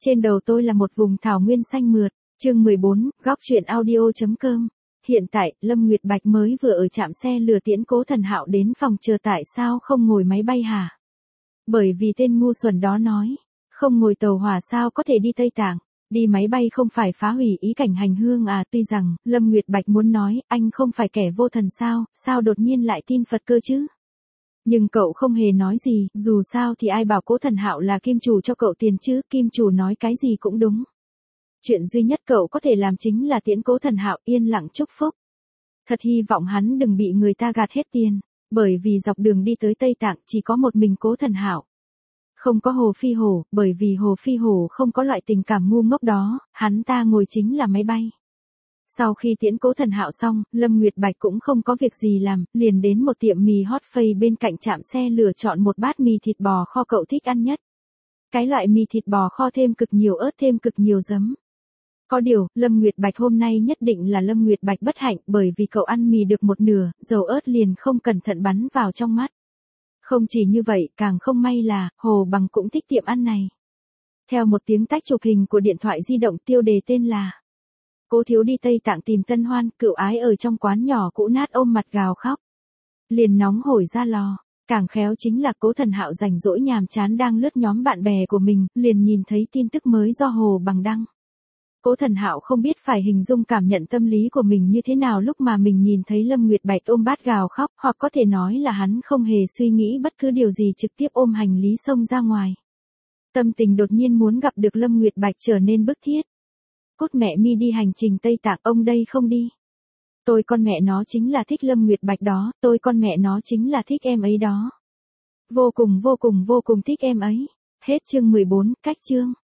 Trên đầu tôi là một vùng thảo nguyên xanh mượt. Chương 14, góc truyện audio.com. Hiện tại, Lâm Nguyệt Bạch mới vừa ở trạm xe lửa tiễn Cố Thần Hạo đến phòng chờ, tại sao không ngồi máy bay hả? Bởi vì tên ngu xuẩn đó nói, không ngồi tàu hỏa sao có thể đi Tây Tạng, đi máy bay không phải phá hủy ý cảnh hành hương à? Tuy rằng, Lâm Nguyệt Bạch muốn nói, anh không phải kẻ vô thần sao đột nhiên lại tin Phật cơ chứ? Nhưng cậu không hề nói gì, dù sao thì ai bảo Cố Thần Hạo là kim chủ cho cậu tiền chứ, kim chủ nói cái gì cũng đúng. Chuyện duy nhất cậu có thể làm chính là tiễn Cố Thần Hạo, yên lặng chúc phúc. Thật hy vọng hắn đừng bị người ta gạt hết tiền, bởi vì dọc đường đi tới Tây Tạng chỉ có một mình Cố Thần Hạo. Không có Hồ Phi Hổ, bởi vì Hồ Phi Hổ không có loại tình cảm ngu ngốc đó, hắn ta ngồi chính là máy bay. Sau khi tiễn Cố Thần Hạo xong, Lâm Nguyệt Bạch cũng không có việc gì làm, liền đến một tiệm mì hot phây bên cạnh trạm xe lửa chọn một bát mì thịt bò kho cậu thích ăn nhất. Cái loại mì thịt bò kho thêm cực nhiều ớt, thêm cực nhiều giấm. Có điều, Lâm Nguyệt Bạch hôm nay nhất định là Lâm Nguyệt Bạch bất hạnh, bởi vì cậu ăn mì được một nửa, dầu ớt liền không cẩn thận bắn vào trong mắt. Không chỉ như vậy, càng không may là, Hồ Bằng cũng thích tiệm ăn này. Theo một tiếng tách chụp hình của điện thoại di động, tiêu đề tên là Cố thiếu đi Tây Tạng tìm tân hoan, cựu ái ở trong quán nhỏ cũ nát ôm mặt gào khóc. Liền nóng hổi ra lò. Càng khéo chính là Cố Thần Hạo rảnh rỗi nhàm chán đang lướt nhóm bạn bè của mình, liền nhìn thấy tin tức mới do Hồ Bằng đăng. Cố Thần Hạo không biết phải hình dung cảm nhận tâm lý của mình như thế nào lúc mà mình nhìn thấy Lâm Nguyệt Bạch ôm bát gào khóc, hoặc có thể nói là hắn không hề suy nghĩ bất cứ điều gì, trực tiếp ôm hành lý xông ra ngoài. Tâm tình đột nhiên muốn gặp được Lâm Nguyệt Bạch trở nên bức thiết. Cốt mẹ mi đi hành trình Tây Tạng, ông đây không đi. Tôi con mẹ nó chính là thích Lâm Nguyệt Bạch đó, tôi con mẹ nó chính là thích em ấy đó. Vô cùng thích em ấy. Hết chương 14, cách chương.